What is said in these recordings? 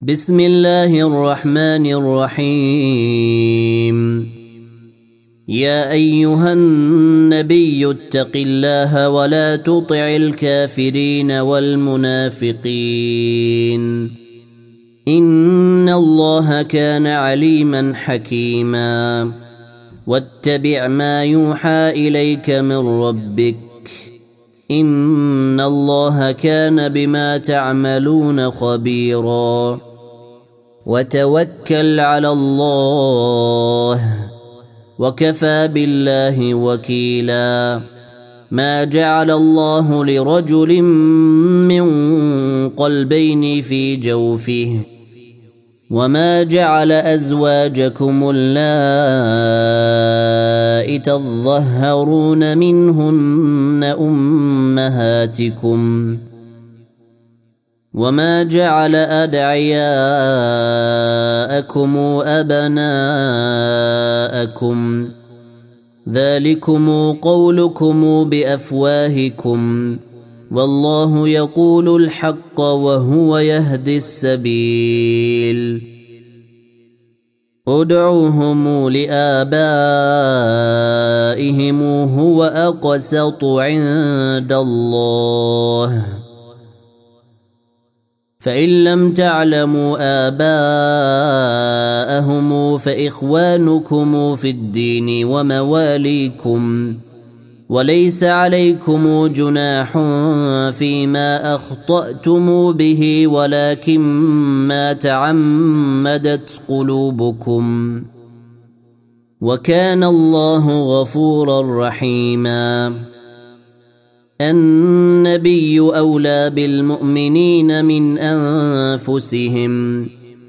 بسم الله الرحمن الرحيم. يا أيها النبي اتق الله ولا تطع الكافرين والمنافقين إن الله كان عليما حكيما. واتبع ما يوحى إليك من ربك إن الله كان بما تعملون خبيرا. وتوكل على الله وكفى بالله وكيلا. ما جعل الله لرجل من قلبين في جوفه وما جعل أزواجكم اللائي تظهرون منهن أمهاتكم وما جعل أدعياءكم أبناءكم ذلكم قولكم بأفواهكم والله يقول الحق وهو يهدي السبيل. ادعوهم لآبائهم هو أقسط عند الله فإن لم تعلموا آباءهم فإخوانكم في الدين ومواليكم وليس عليكم جناح فيما أخطأتم به ولكن ما تعمدت قلوبكم وكان الله غفورا رحيما. النبي أولى بالمؤمنين من أنفسهم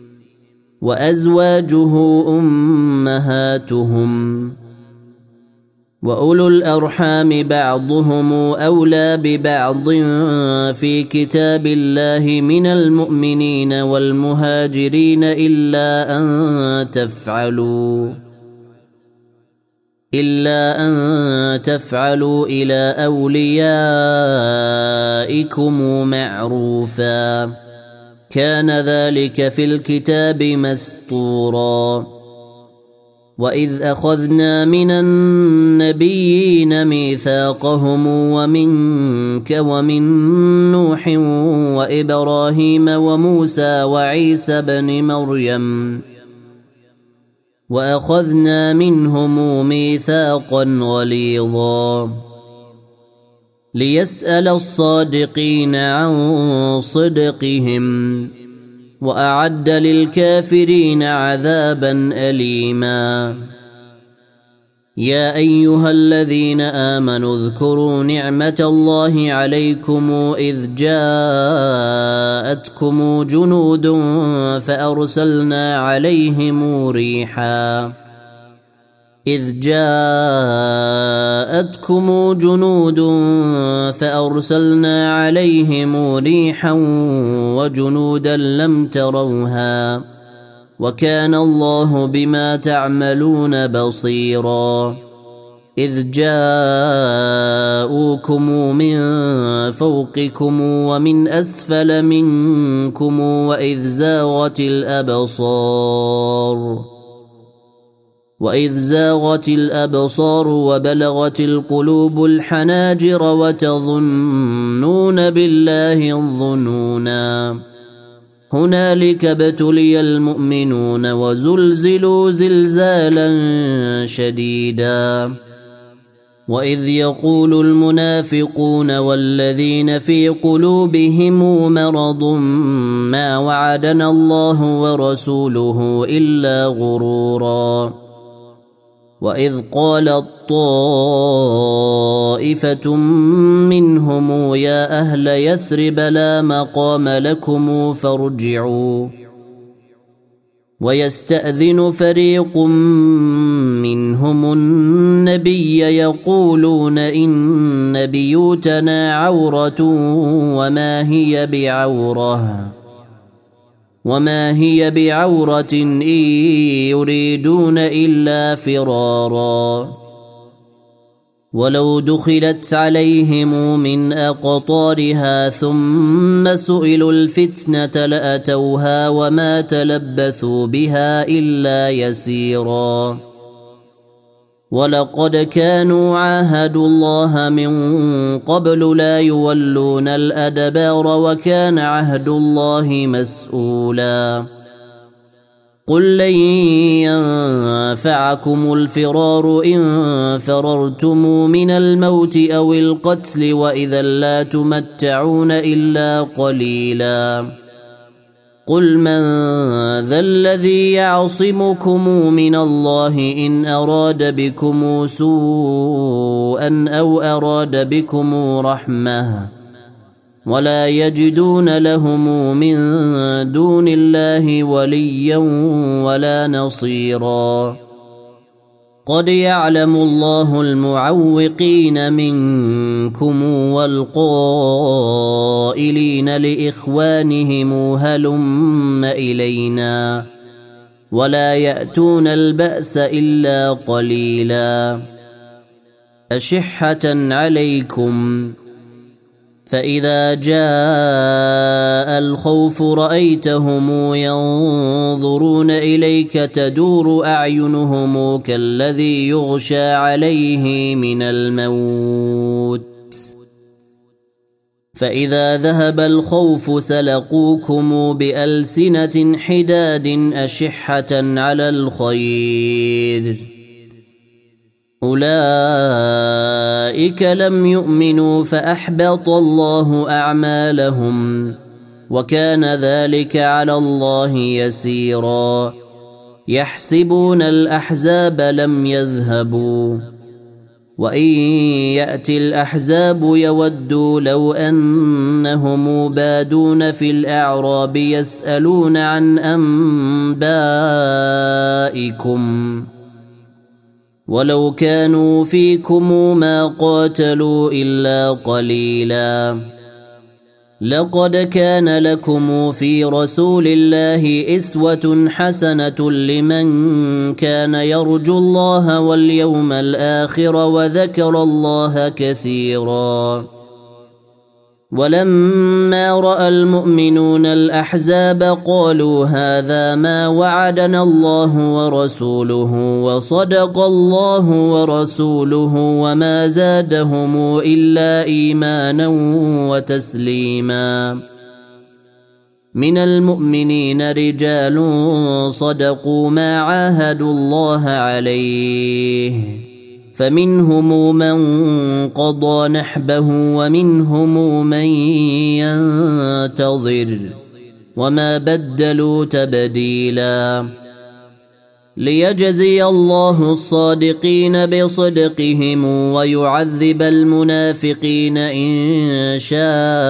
وأزواجه أمهاتهم وأولو الأرحام بعضهم أولى ببعض في كتاب الله من المؤمنين والمهاجرين إلا أن تفعلوا إلى أوليائكم معروفا كان ذلك في الكتاب مسطورا. وإذ أخذنا من النبيين ميثاقهم ومنك ومن نوح وإبراهيم وموسى وعيسى بن مريم وأخذنا منهم ميثاقا غليظا ليسأل الصادقين عن صدقهم وأعد للكافرين عذابا أليما. يا أيها الذين آمنوا اذكروا نعمة الله عليكم إذ جاءتكم جنود فأرسلنا عليهم ريحا وجنودا لم تروها وكان الله بما تعملون بصيرا. إذ جاءوكم من فوقكم ومن أسفل منكم وإذ زاغت الأبصار وبلغت القلوب الحناجر وتظنون بالله الظنونا. هنالك ابتلي المؤمنون وزلزلوا زلزالا شديدا. وإذ يقول المنافقون والذين في قلوبهم مرض ما وعدنا الله ورسوله إلا غرورا. وإذ قالت طائفة منهم يا أهل يثرب لا مقام لكم فارجعوا ويستأذن فريق منهم النبي يقولون إن بيوتنا عورة وما هي بعورة إن يريدون إلا فرارا. ولو دخلت عليهم من أقطارها ثم سئلوا الفتنة لأتوها وما تلبثوا بها إلا يسيرا ولقد كانوا عاهدوا الله من قبل لا يولون الأدبار وكان عهد الله مسؤولا قل لن ينفعكم الفرار إن فررتم من الموت أو القتل وإذا لا تمتعون إلا قليلا قل من ذا الذي يعصمكم من الله إن أراد بكم سوءا أو أراد بكم رحمة ولا يجدون لهم من دون الله وليا ولا نصيرا قد يعلم الله المعوقين منكم والقائلين لإخوانهم هلم إلينا ولا يأتون البأس إلا قليلا أشحة عليكم فإذا جاء الخوف رأيتهم ينظرون إليك تدور أعينهم كالذي يغشى عليه من الموت فإذا ذهب الخوف سلقوكم بألسنة حداد أشحة على الخير أولئك لم يؤمنوا فأحبط الله أعمالهم وكان ذلك على الله يسيرا يحسبون الأحزاب لم يذهبوا وإن يأتي الأحزاب يودوا لو أنهم بادون في الأعراب يسألون عن أنبائكم ولو كانوا فيكم ما قاتلوا إلا قليلا لقد كان لكم في رسول الله أسوة حسنة لمن كان يرجو الله واليوم الآخر وذكر الله كثيرا ولما رأى المؤمنون الأحزاب قالوا هذا ما وعدنا الله ورسوله وصدق الله ورسوله وما زادهم إلا إيمانا وتسليما من المؤمنين رجال صدقوا ما عاهدوا الله عليه فمنهم من قضى نحبه ومنهم من ينتظر وما بدلوا تبديلا ليجزي الله الصادقين بصدقهم ويعذب المنافقين إن شاء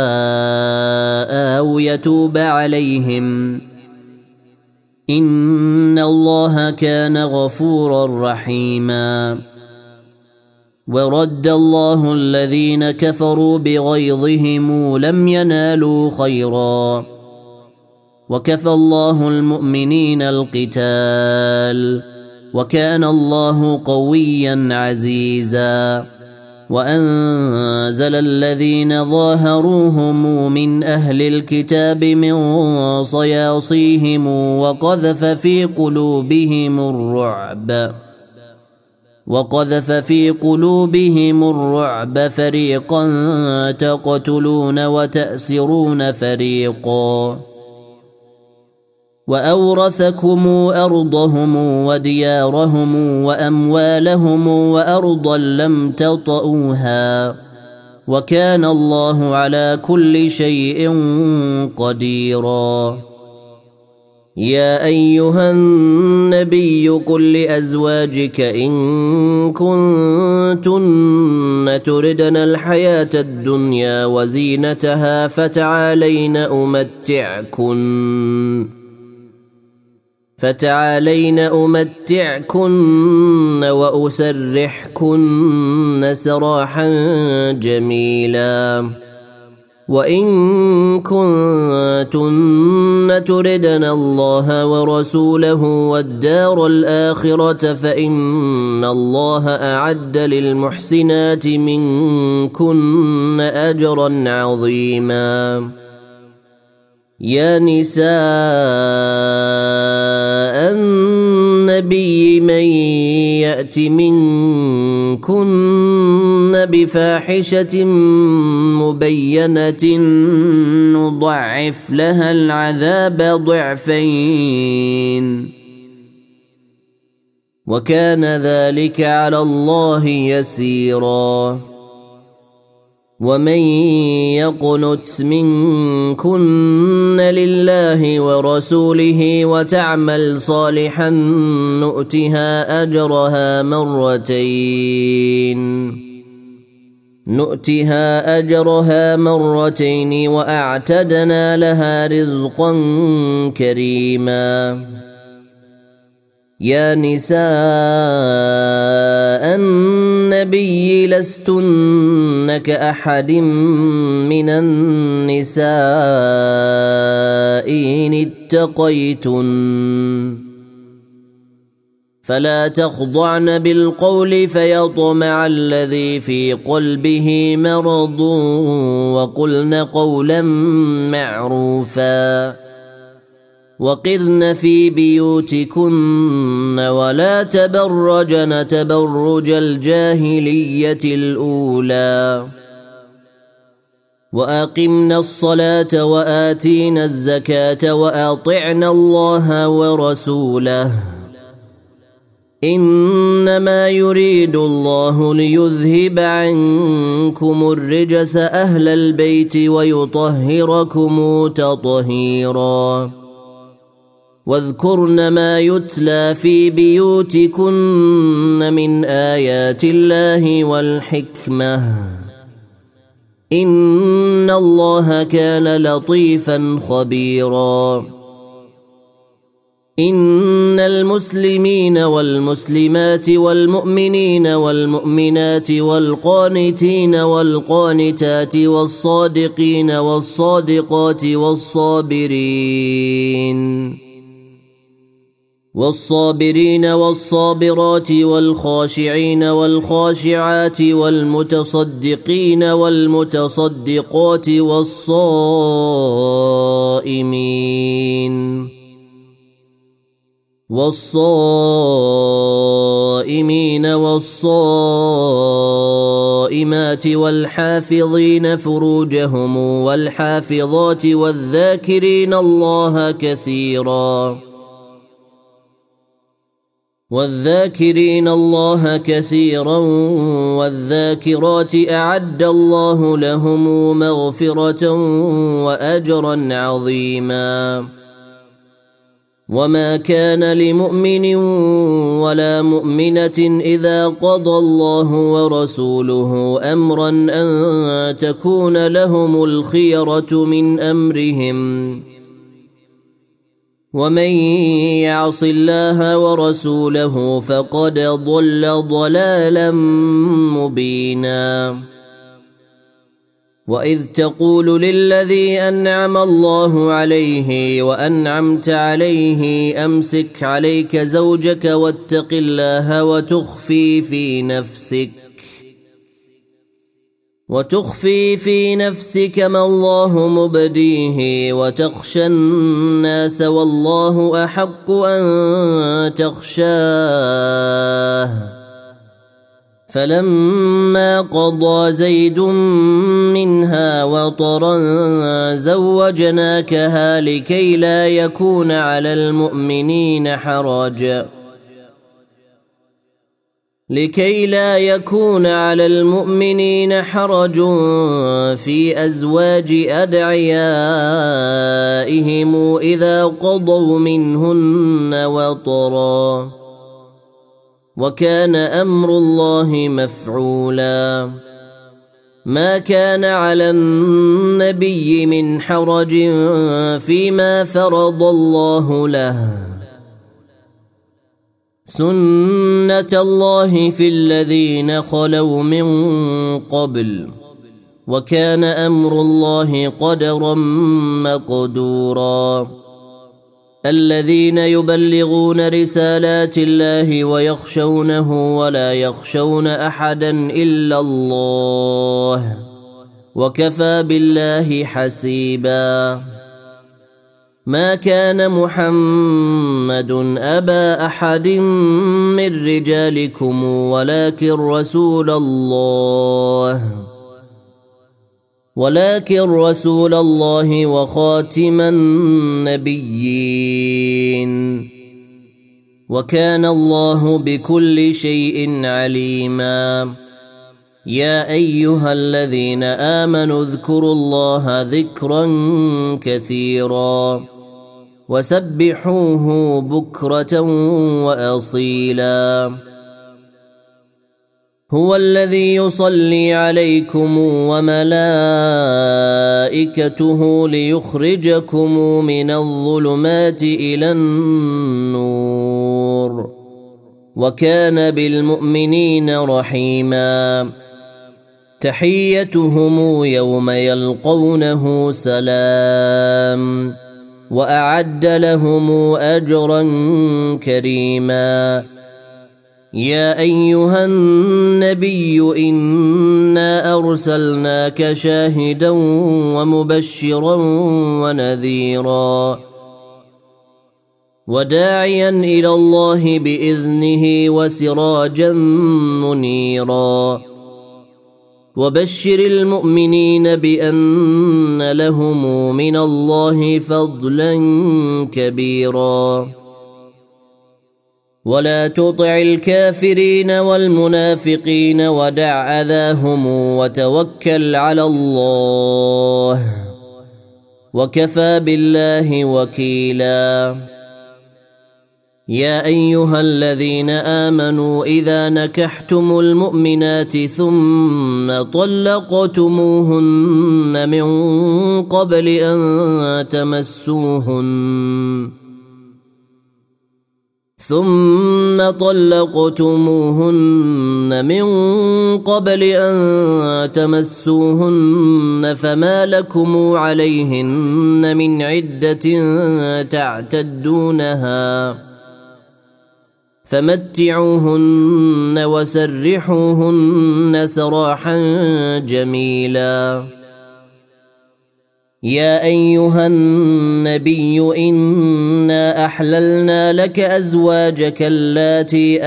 أو يتوب عليهم إن الله كان غفورا رحيما ورد الله الذين كفروا بغيظهم لم ينالوا خيرا وكفى الله المؤمنين القتال وكان الله قويا عزيزا وأنزل الذين ظاهروهم من أهل الكتاب من صياصيهم وقذف في قلوبهم الرعب فريقا تقتلون وتأسرون فريقا وأورثكم أرضهم وديارهم وأموالهم وأرضا لم تطئوها وكان الله على كل شيء قديرا يا أيها النبي قل لأزواجك إن كنتن تردن الحياة الدنيا وزينتها فتعالين أمتعكن وأسرحكن سراحا جميلا وإن كنتن تردن الله ورسوله والدار الآخرة فإن الله أعد للمحسنات منكن أجرا عظيما. يا نساء النبي من يأت منكن بفاحشة مبينة نضعف لها العذاب ضعفين وكان ذلك على الله يسيرا. ومن يقنت منكن لله ورسوله وتعمل صالحا نؤتها أجرها مرتين وأعتدنا لها رزقا كريما. يا نساء النبي لستن كأحد من النساء إن اتقيتن فلا تخضعن بالقول فيطمع الذي في قلبه مرض وقلن قولا معروفا وقرن في بيوتكن ولا تبرجن تبرج الجاهلية الأولى وأقمنا الصلاة وآتينا الزكاة وأطعنا الله ورسوله إنما يريد الله ليذهب عنكم الرجس أهل البيت ويطهركم تطهيرا. واذكرن ما يتلى في بيوتكن من آيات الله والحكمة إن الله كان لطيفا خبيرا. إن المسلمين والمسلمات والمؤمنين والمؤمنات والقانتين والقانتات والصادقين والصادقات والصابرين والصابرات والخاشعين والخاشعات والمتصدقين والمتصدقات والصائمين والصائمات والحافظين فروجهم والحافظات والذاكرين الله كثيرا والذاكرات أعد الله لهم مغفرة وأجرا عظيما. وما كان لمؤمن ولا مؤمنة إذا قضى الله ورسوله أمرا أن تكون لهم الخيرة من أمرهم ومن يعص الله ورسوله فقد ضل ضلالا مبينا. وإذ تقول للذي أنعم الله عليه وأنعمت عليه أمسك عليك زوجك واتق الله وتخفي في نفسك ما الله مبديه وتخشى الناس والله أحق أن تخشاه. فلما قضى زيد منها وطرا زوجناكها لكي لا يكون على المؤمنين حرج في أزواج أدعيائهم إذا قضوا منهن وطرا وكان أمر الله مفعولا. ما كان على النبي من حرج فيما فرض الله له سنة الله في الذين خلوا من قبل وكان أمر الله قدرا مقدورا. الذين يبلغون رسالات الله ويخشونه ولا يخشون أحدا إلا الله وكفى بالله حسيبا. ما كان محمد أبا أحد من رجالكم ولكن رسول الله وخاتم النبيين وكان الله بكل شيء عليما. يا أيها الذين آمنوا اذكروا الله ذكرا كثيرا وسبحوه بكرة وأصيلا. هو الذي يصلي عليكم وملائكته ليخرجكم من الظلمات إلى النور وكان بالمؤمنين رحيما. تحيتهم يوم يلقونه سلام وأعد لهم أجرا كريما. يا أيها النبي إنا أرسلناك شاهدا ومبشرا ونذيرا وداعيا إلى الله بإذنه وسراجا منيرا. وبشر المؤمنين بأن لهم من الله فضلا كبيرا. ولا تطع الكافرين والمنافقين ودع أذاهم وتوكل على الله وكفى بالله وكيلا. يا أيها الذين آمنوا إذا نكحتم المؤمنات ثم طلقتموهن من قبل أن تمسوهن فما لكم عليهن من عدة تعتدونها فمتعوهن وسرحوهن سراحا جميلا. يا أيها النبي إنا أحللنا لك أزواجك اللاتي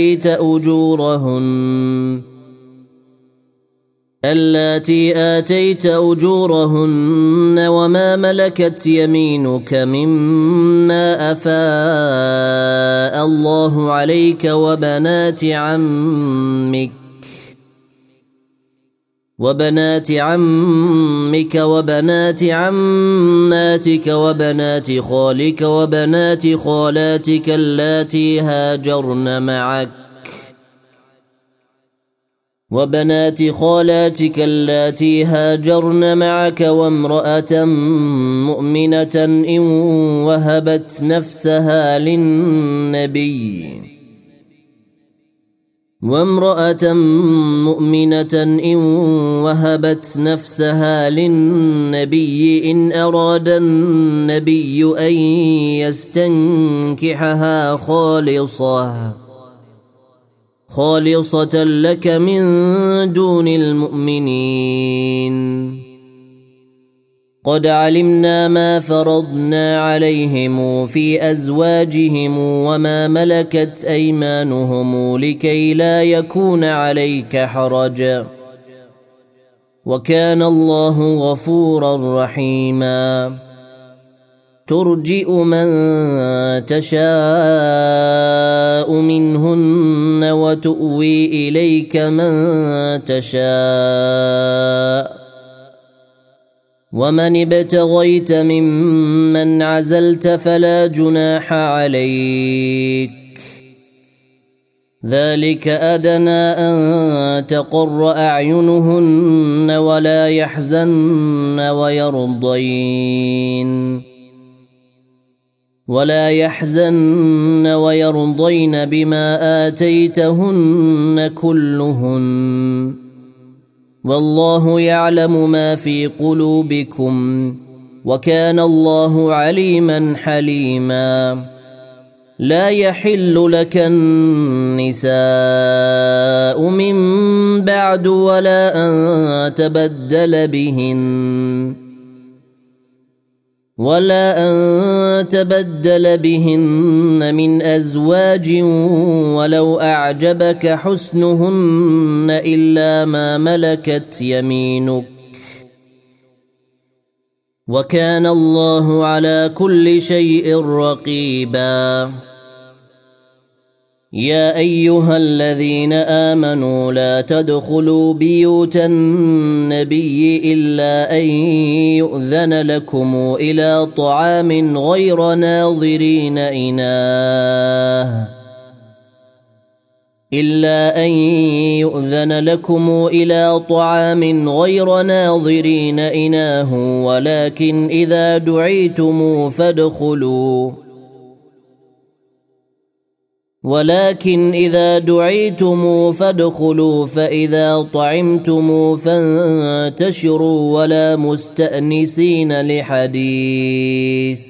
آتيت أجورهن وما ملكت يمينك مما أفاء الله عليك وبنات عمك وبنات عماتك وبنات خالك وبنات خالاتك اللاتي هاجرن معك وامرأة مؤمنة إن وهبت نفسها للنبي إن أراد النبي أن يستنكحها خالصة لك من دون المؤمنين. قد علمنا ما فرضنا عليهم في أزواجهم وما ملكت أيمانهم لكي لا يكون عليك حرج وكان الله غفورا رحيما. ترجئ من تشاء منهن وتؤوي إليك من تشاء ومن ابتغيت ممن عزلت فلا جناح عليك. ذلك أدنى أن تقر أعينهن ولا يحزن ويرضين بما آتيتهن كلهن والله يعلم ما في قلوبكم وكان الله عليما حليما لا يحل لك النساء من بعد ولا أن تبدل بهن من أزواج ولو أعجبك حسنهن إلا ما ملكت يمينك وكان الله على كل شيء رقيبا يا أيها الذين آمنوا لا تدخلوا بيوت النبي إلا أن يؤذن لكم إلى طعام غير ناظرين إناه ولكن إذا دعيتم فادخلوا فإذا طعمتم فانتشروا ولا مستأنسين لحديث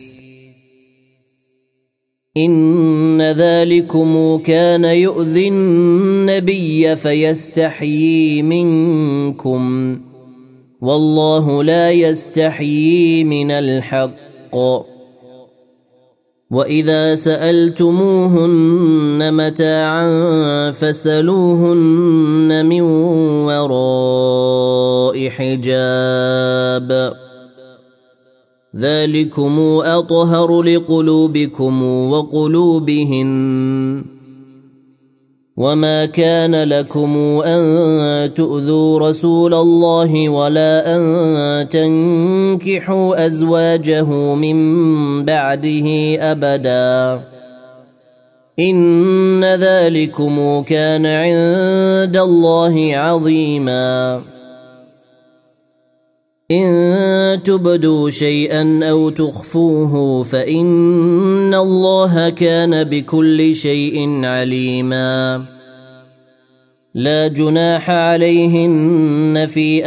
إن ذلكم كان يؤذي النبي فيستحيي منكم والله لا يستحيي من الحق وإذا سألتموهن متاعا فاسألوهن من وراء حجاب ذلكم أطهر لقلوبكم وقلوبهن وما كان لكم أن تؤذوا رسول الله ولا أن تنكحوا أزواجه من بعده أبدا إن ذلكم كان عند الله عظيما إن تبدوا شيئا أو تخفوه فإن الله كان بكل شيء عليما لا جناح عليهن في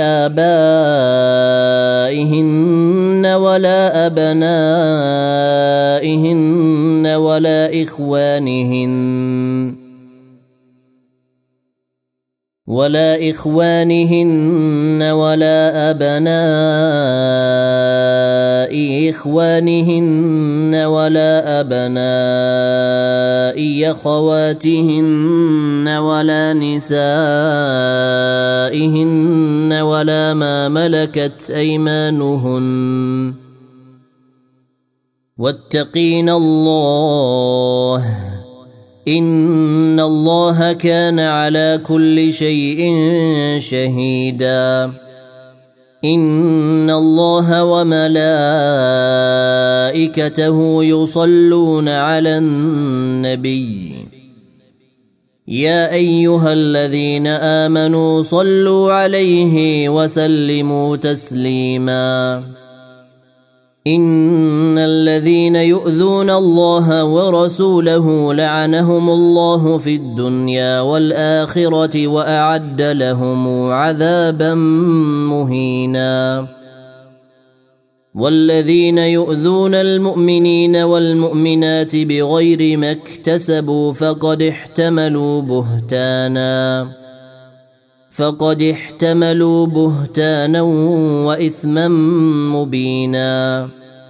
آبائهن ولا أبنائهن ولا إخوانهن ولا أبناء إخوانهن ولا أبناء أخواتهن ولا نسائهن ولا ما ملكت أيمانهن واتقين الله إن الله كان على كل شيء شهيدا إن الله وملائكته يصلون على النبي يا أيها الذين آمنوا صلوا عليه وسلموا تسليما إن الذين يؤذون الله ورسوله لعنهم الله في الدنيا والآخرة وأعد لهم عذابا مهينا والذين يؤذون المؤمنين والمؤمنات بغير ما اكتسبوا فقد احتملوا بهتانا وإثما مبينا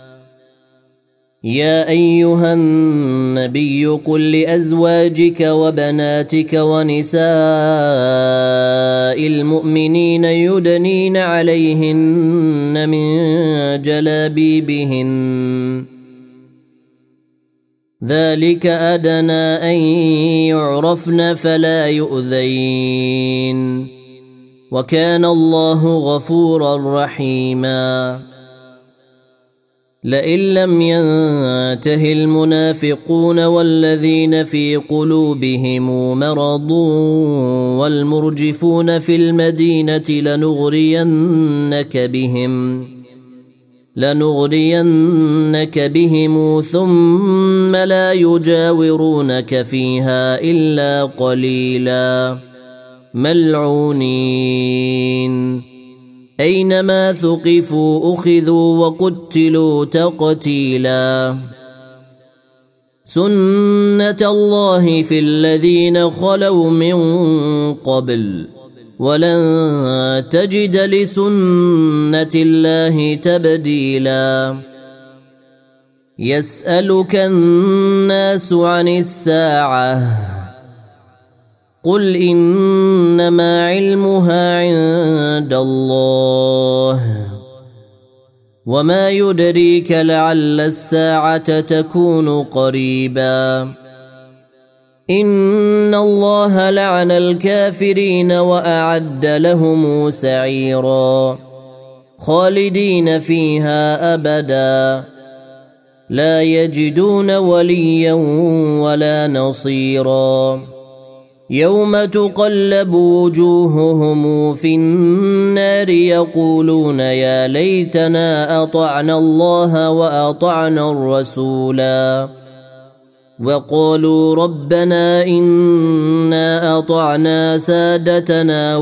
يا أيها النبي قل لأزواجك وبناتك ونساء المؤمنين يدنين عليهن من جلابيبهن ذلك أدنى أن يعرفن فلا يؤذين وكان الله غفورا رحيما لئن لم ينته المنافقون والذين في قلوبهم مرض والمرجفون في المدينة لنغرينك بهم ثم لا يجاورونك فيها إلا قليلا ملعونين أينما ثقفوا أخذوا وقتلوا تقتيلا سنة الله في الذين خلوا من قبل ولن تجد لسنة الله تبديلا يسألك الناس عن الساعة قل إنما علمها عند الله وما يدريك لعل الساعة تكون قريبا إن الله لعن الكافرين وأعد لهم سعيرا خالدين فيها أبدا لا يجدون وليا ولا نصيرا يوم تقلب وجوههم في النار يقولون يا ليتنا أطعنا الله وأطعنا الرسولا وقالوا ربنا إنا أطعنا سادتنا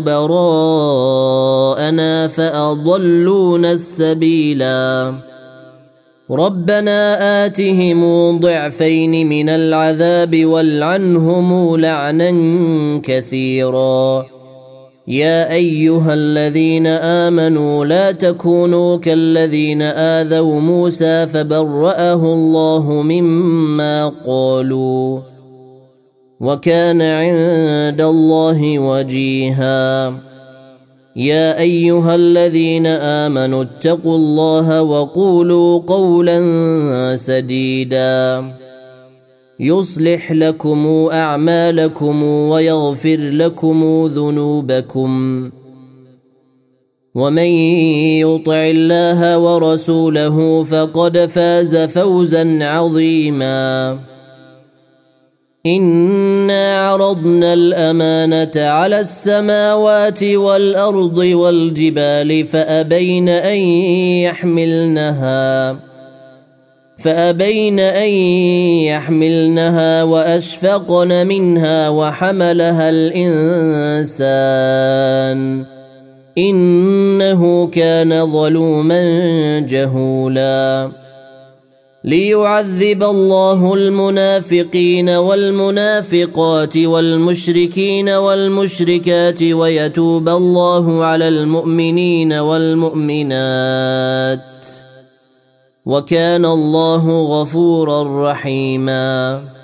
وكبراءنا فأضلونا السبيلا ربنا آتهم ضعفين من العذاب والعنهم لعنا كثيرا يا أيها الذين آمنوا لا تكونوا كالذين آذوا موسى فبرأه الله مما قالوا وكان عند الله وجيها يا أيها الذين آمنوا اتقوا الله وقولوا قولا سديدا يصلح لكم أعمالكم ويغفر لكم ذنوبكم ومن يطع الله ورسوله فقد فاز فوزا عظيما إنا عرضنا الأمانة على السماوات والأرض والجبال فأبين أن يحملنها وأشفقن منها وحملها الإنسان إنه كان ظلوما جهولا ليعذب الله المنافقين والمنافقات والمشركين والمشركات ويتوب الله على المؤمنين والمؤمنات وكان الله غفورا رحيما